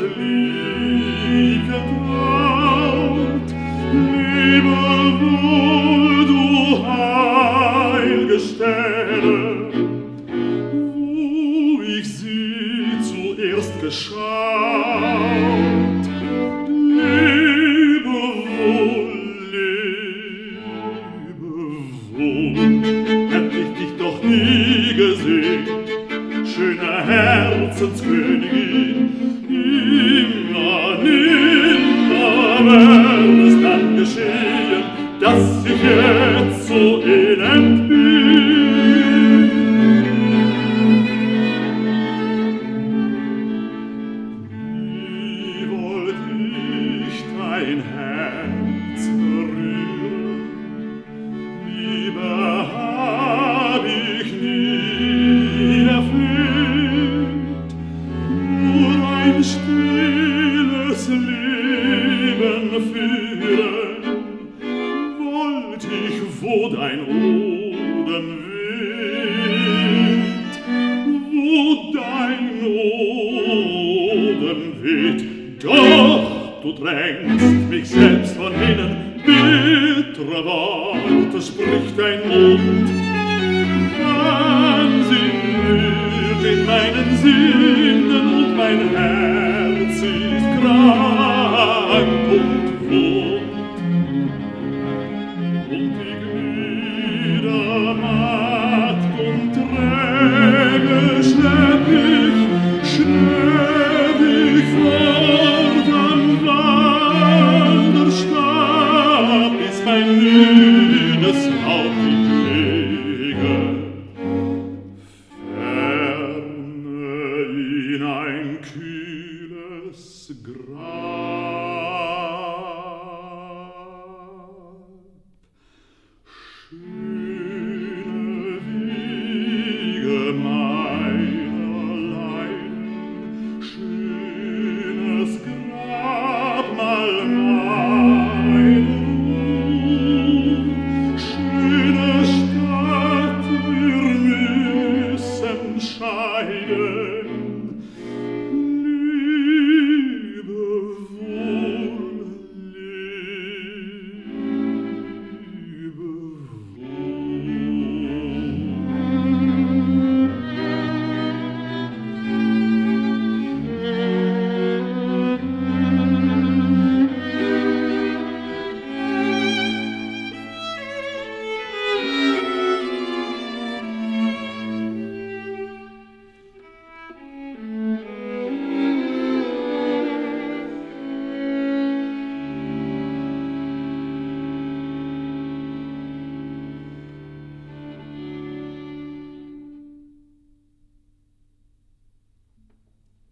lieb getraut. Lebe wohl, du heilge Stätte, wo ich sie zuerst geschaut. Lebe wohl, hätt ich dich doch nie gesehen, schöne Herzenskönigin. Nimmer, nimmer wär es dann geschehen, dass ich jetzt so elend bin. Wie wollt ich dein Herz berühren, Liebe hab ich nie erfleht, nur ein stilles Leben führen, wollt ich, wo dein Odem weht, wo dein Odem weht. Doch du drängst mich selbst von hinnen, bittere Worte spricht dein Mund. Wahnsinn wühlt in meinen Sinnen und mein Herz ist krank und wund. Und die Glieder matt und träge schlepp ich fort am Wanderstab, bis mein müdes Haupt ich lege. Ferne in ein kühles Grab. Schöne Wiege meiner Leiden, schönes Grab mal mein Ruhm, schöne Stadt, wir müssen scheiden.